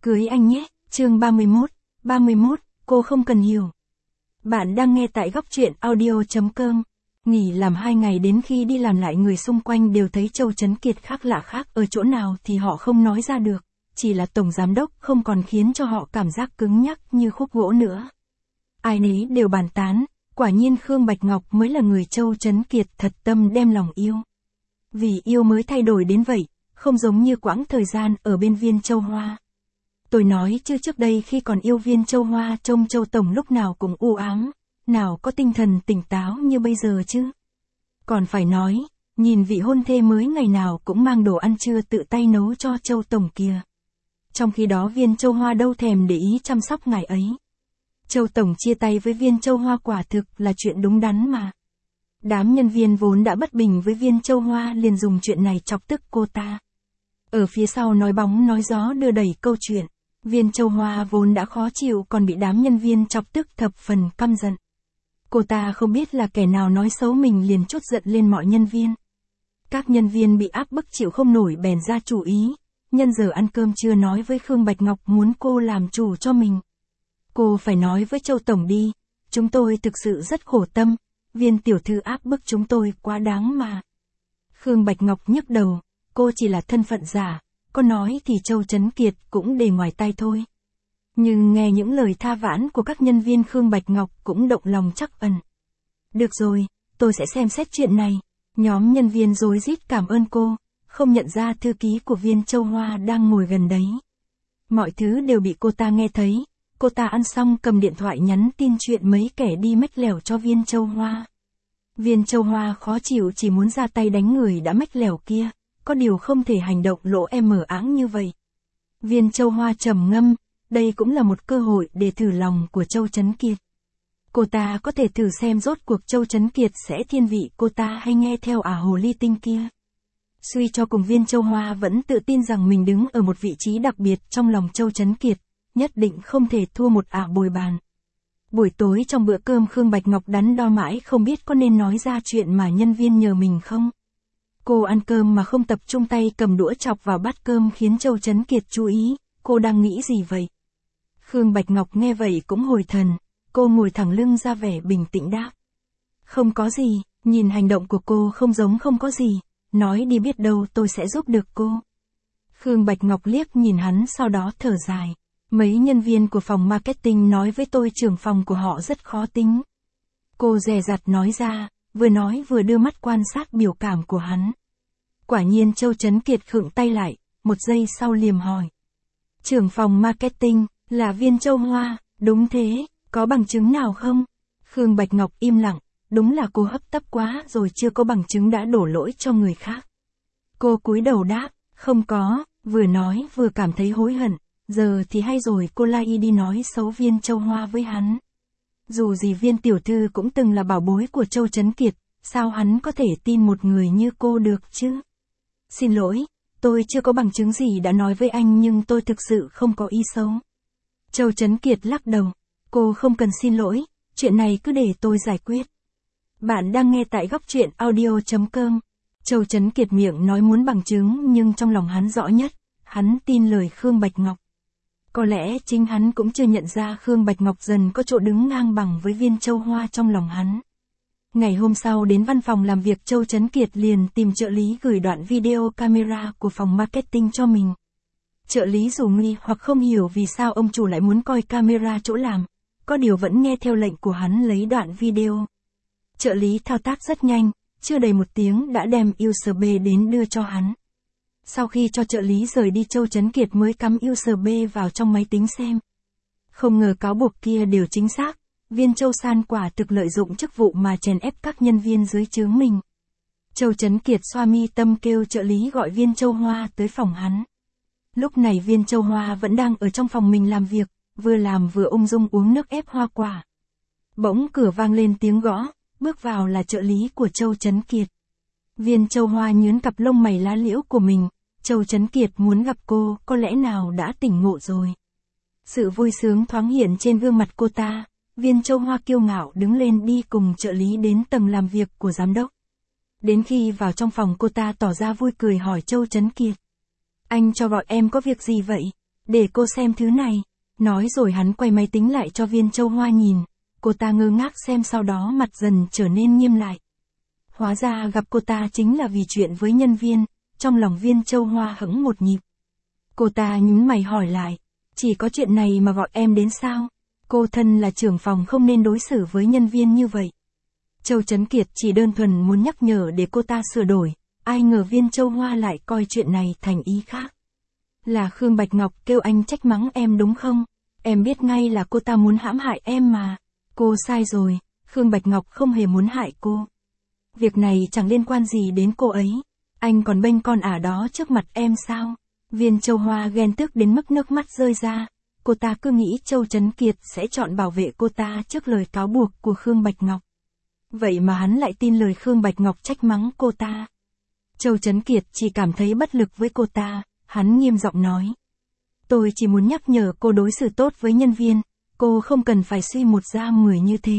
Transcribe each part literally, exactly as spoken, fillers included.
Cưới anh nhé, chương ba mươi mốt, ba mươi mốt, cô không cần hiểu. Bạn đang nghe tại góc truyện audio.com. Nghỉ làm hai ngày đến khi đi làm lại người xung quanh đều thấy Châu Chấn Kiệt khác lạ khác ở chỗ nào thì họ không nói ra được. Chỉ là tổng giám đốc không còn khiến cho họ cảm giác cứng nhắc như khúc gỗ nữa. Ai nấy đều bàn tán, quả nhiên Khương Bạch Ngọc mới là người Châu Chấn Kiệt thật tâm đem lòng yêu. Vì yêu mới thay đổi đến vậy, không giống như quãng thời gian ở bên Viên Châu Hoa. Tôi nói chứ trước đây khi còn yêu Viên Châu Hoa trông Châu Tổng lúc nào cũng u ám, nào có tinh thần tỉnh táo như bây giờ chứ. Còn phải nói, nhìn vị hôn thê mới ngày nào cũng mang đồ ăn trưa tự tay nấu cho Châu Tổng kìa. Trong khi đó Viên Châu Hoa đâu thèm để ý chăm sóc ngài ấy. Châu Tổng chia tay với Viên Châu Hoa quả thực là chuyện đúng đắn mà. Đám nhân viên vốn đã bất bình với Viên Châu Hoa liền dùng chuyện này chọc tức cô ta. Ở phía sau nói bóng nói gió đưa đẩy câu chuyện. Viên Châu Hoa vốn đã khó chịu còn bị đám nhân viên chọc tức thập phần căm giận. Cô ta không biết là kẻ nào nói xấu mình liền trút giận lên mọi nhân viên. Các nhân viên bị áp bức chịu không nổi bèn ra chủ ý. Nhân giờ ăn cơm trưa nói với Khương Bạch Ngọc muốn cô làm chủ cho mình. Cô phải nói với Châu Tổng đi, chúng tôi thực sự rất khổ tâm, Viên tiểu thư áp bức chúng tôi quá đáng mà. Khương Bạch Ngọc nhức đầu, cô chỉ là thân phận giả, có nói thì Châu Chấn Kiệt cũng để ngoài tay thôi. Nhưng nghe những lời tha vãn của các nhân viên Khương Bạch Ngọc cũng động lòng chắc ẩn. Được rồi, tôi sẽ xem xét chuyện này. Nhóm nhân viên rối rít cảm ơn cô, không nhận ra thư ký của Viên Châu Hoa đang ngồi gần đấy. Mọi thứ đều bị cô ta nghe thấy. Cô ta ăn xong cầm điện thoại nhắn tin chuyện mấy kẻ đi mách lẻo cho Viên Châu Hoa. Viên Châu Hoa khó chịu chỉ muốn ra tay đánh người đã mách lẻo kia, có điều không thể hành động lỗ em mở áng như vậy. Viên Châu Hoa trầm ngâm, đây cũng là một cơ hội để thử lòng của Châu Chấn Kiệt. Cô ta có thể thử xem rốt cuộc Châu Chấn Kiệt sẽ thiên vị cô ta hay nghe theo ả hồ ly tinh kia. Suy cho cùng Viên Châu Hoa vẫn tự tin rằng mình đứng ở một vị trí đặc biệt trong lòng Châu Chấn Kiệt. Nhất định không thể thua một ả bồi bàn. Buổi tối trong bữa cơm Khương Bạch Ngọc đắn đo mãi không biết có nên nói ra chuyện mà nhân viên nhờ mình không. Cô ăn cơm mà không tập trung tay cầm đũa chọc vào bát cơm khiến Châu Chấn Kiệt chú ý, cô đang nghĩ gì vậy? Khương Bạch Ngọc nghe vậy cũng hồi thần, cô ngồi thẳng lưng ra vẻ bình tĩnh đáp. Không có gì, nhìn hành động của cô không giống không có gì, nói đi biết đâu tôi sẽ giúp được cô. Khương Bạch Ngọc liếc nhìn hắn sau đó thở dài. Mấy nhân viên của phòng marketing nói với tôi trưởng phòng của họ rất khó tính. Cô dè dặt nói ra, vừa nói vừa đưa mắt quan sát biểu cảm của hắn. Quả nhiên Châu Chấn Kiệt khựng tay lại, một giây sau liềm hỏi. Trưởng phòng marketing, là Viên Châu Hoa, đúng thế, có bằng chứng nào không? Khương Bạch Ngọc im lặng, đúng là cô hấp tấp quá rồi chưa có bằng chứng đã đổ lỗi cho người khác. Cô cúi đầu đáp, không có, vừa nói vừa cảm thấy hối hận. Giờ thì hay rồi cô lai đi nói xấu Viên Châu Hoa với hắn. Dù gì Viên tiểu thư cũng từng là bảo bối của Châu Chấn Kiệt, sao hắn có thể tin một người như cô được chứ? Xin lỗi, tôi chưa có bằng chứng gì đã nói với anh nhưng tôi thực sự không có ý xấu. Châu Chấn Kiệt lắc đầu, cô không cần xin lỗi, chuyện này cứ để tôi giải quyết. Bạn đang nghe tại góc truyện audio.com. Châu Chấn Kiệt miệng nói muốn bằng chứng nhưng trong lòng hắn rõ nhất, hắn tin lời Khương Bạch Ngọc. Có lẽ chính hắn cũng chưa nhận ra Khương Bạch Ngọc dần có chỗ đứng ngang bằng với Viên Châu Hoa trong lòng hắn. Ngày hôm sau đến văn phòng làm việc Châu Chấn Kiệt liền tìm trợ lý gửi đoạn video camera của phòng marketing cho mình. Trợ lý dù nghi hoặc không hiểu vì sao ông chủ lại muốn coi camera chỗ làm, có điều vẫn nghe theo lệnh của hắn lấy đoạn video. Trợ lý thao tác rất nhanh, chưa đầy một tiếng đã đem u ét bê đến đưa cho hắn. Sau khi cho trợ lý rời đi Châu Chấn Kiệt mới cắm u ét bê vào trong máy tính xem. Không ngờ cáo buộc kia đều chính xác, Viên Châu San quả thực lợi dụng chức vụ mà chèn ép các nhân viên dưới trướng mình. Châu Chấn Kiệt xoa mi tâm kêu trợ lý gọi Viên Châu Hoa tới phòng hắn. Lúc này Viên Châu Hoa vẫn đang ở trong phòng mình làm việc, vừa làm vừa ung dung uống nước ép hoa quả. Bỗng cửa vang lên tiếng gõ, bước vào là trợ lý của Châu Chấn Kiệt. Viên Châu Hoa nhướng cặp lông mày lá liễu của mình, Châu Chấn Kiệt muốn gặp cô, có lẽ nào đã tỉnh ngộ rồi. Sự vui sướng thoáng hiện trên gương mặt cô ta, Viên Châu Hoa kiêu ngạo đứng lên đi cùng trợ lý đến tầng làm việc của giám đốc. Đến khi vào trong phòng cô ta tỏ ra vui cười hỏi Châu Chấn Kiệt. Anh cho gọi em có việc gì vậy? để cô xem thứ này. Nói rồi hắn quay máy tính lại cho Viên Châu Hoa nhìn, cô ta ngơ ngác xem sau đó mặt dần trở nên nghiêm lại. Hóa ra gặp cô ta chính là vì chuyện với nhân viên, trong lòng Viên Châu Hoa hững một nhịp. Cô ta nhún mày hỏi lại, chỉ có chuyện này mà gọi em đến sao? Cô thân là trưởng phòng không nên đối xử với nhân viên như vậy. Châu Chấn Kiệt chỉ đơn thuần muốn nhắc nhở để cô ta sửa đổi, ai ngờ Viên Châu Hoa lại coi chuyện này thành ý khác. Là Khương Bạch Ngọc kêu anh trách mắng em đúng không? Em biết ngay là cô ta muốn hãm hại em mà. Cô sai rồi, Khương Bạch Ngọc không hề muốn hại cô. Việc này chẳng liên quan gì đến cô ấy. Anh còn bênh con ả đó trước mặt em sao? Viên Châu Hoa ghen tức đến mức nước mắt rơi ra. Cô ta cứ nghĩ Châu Chấn Kiệt sẽ chọn bảo vệ cô ta trước lời cáo buộc của Khương Bạch Ngọc. Vậy mà hắn lại tin lời Khương Bạch Ngọc trách mắng cô ta. Châu Chấn Kiệt chỉ cảm thấy bất lực với cô ta, hắn nghiêm giọng nói. Tôi chỉ muốn nhắc nhở cô đối xử tốt với nhân viên, cô không cần phải suy một ra mười như thế.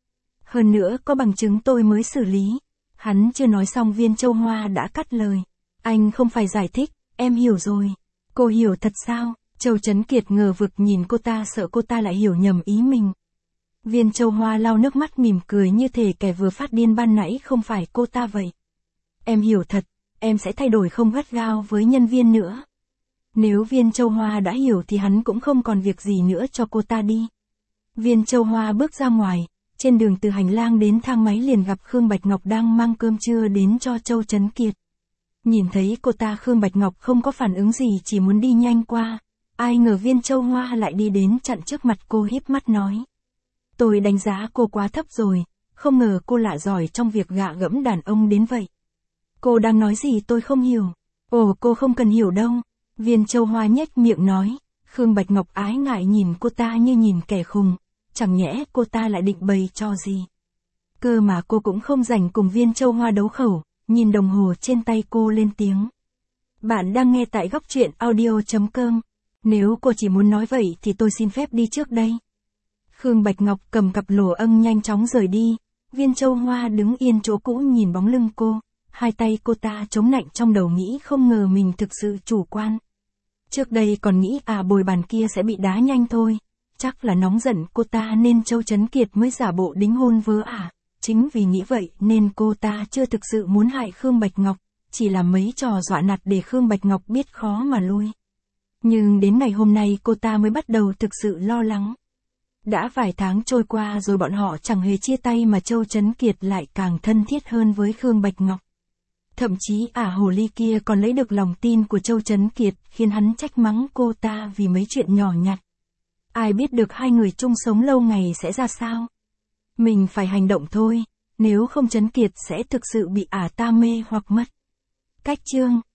Hơn nữa có bằng chứng tôi mới xử lý. Hắn chưa nói xong Viên Châu Hoa đã cắt lời. Anh không phải giải thích, em hiểu rồi. Cô hiểu thật sao? Châu Chấn Kiệt ngờ vực nhìn cô ta sợ cô ta lại hiểu nhầm ý mình. Viên Châu Hoa lau nước mắt mỉm cười như thể kẻ vừa phát điên ban nãy không phải cô ta vậy. Em hiểu thật, em sẽ thay đổi không gắt gao với nhân viên nữa. Nếu Viên Châu Hoa đã hiểu thì hắn cũng không còn việc gì nữa cho cô ta đi. Viên Châu Hoa bước ra ngoài, trên đường từ hành lang đến thang máy liền gặp Khương Bạch Ngọc đang mang cơm trưa đến cho Châu Chấn Kiệt. Nhìn thấy cô ta Khương Bạch Ngọc không có phản ứng gì chỉ muốn đi nhanh qua. Ai ngờ Viên Châu Hoa lại đi đến chặn trước mặt cô híp mắt nói. Tôi đánh giá cô quá thấp rồi, không ngờ cô lạ giỏi trong việc gạ gẫm đàn ông đến vậy. Cô đang nói gì tôi không hiểu. Ồ cô không cần hiểu đâu. Viên Châu Hoa nhếch miệng nói. Khương Bạch Ngọc ái ngại nhìn cô ta như nhìn kẻ khùng. Chẳng nhẽ cô ta lại định bày cho gì. Cơ mà cô cũng không rảnh cùng Viên Châu Hoa đấu khẩu. Nhìn đồng hồ trên tay cô lên tiếng. Bạn đang nghe tại góc truyện audio chấm com. Nếu cô chỉ muốn nói vậy thì tôi xin phép đi trước đây. Khương Bạch Ngọc cầm cặp lồ ân nhanh chóng rời đi. Viên Châu Hoa đứng yên chỗ cũ nhìn bóng lưng cô. Hai tay cô ta chống nạnh trong đầu nghĩ không ngờ mình thực sự chủ quan. Trước đây còn nghĩ à bồi bàn kia sẽ bị đá nhanh thôi. Chắc là nóng giận cô ta nên Châu Chấn Kiệt mới giả bộ đính hôn vớ à. Chính vì nghĩ vậy nên cô ta chưa thực sự muốn hại Khương Bạch Ngọc. Chỉ là mấy trò dọa nạt để Khương Bạch Ngọc biết khó mà lui. Nhưng đến ngày hôm nay cô ta mới bắt đầu thực sự lo lắng. Đã vài tháng trôi qua rồi bọn họ chẳng hề chia tay mà Châu Chấn Kiệt lại càng thân thiết hơn với Khương Bạch Ngọc. Thậm chí ả hồ ly kia còn lấy được lòng tin của Châu Chấn Kiệt khiến hắn trách mắng cô ta vì mấy chuyện nhỏ nhặt. Ai biết được hai người chung sống lâu ngày sẽ ra sao? Mình phải hành động thôi, nếu không Chấn Kiệt sẽ thực sự bị ả ta mê hoặc mất. Cách chương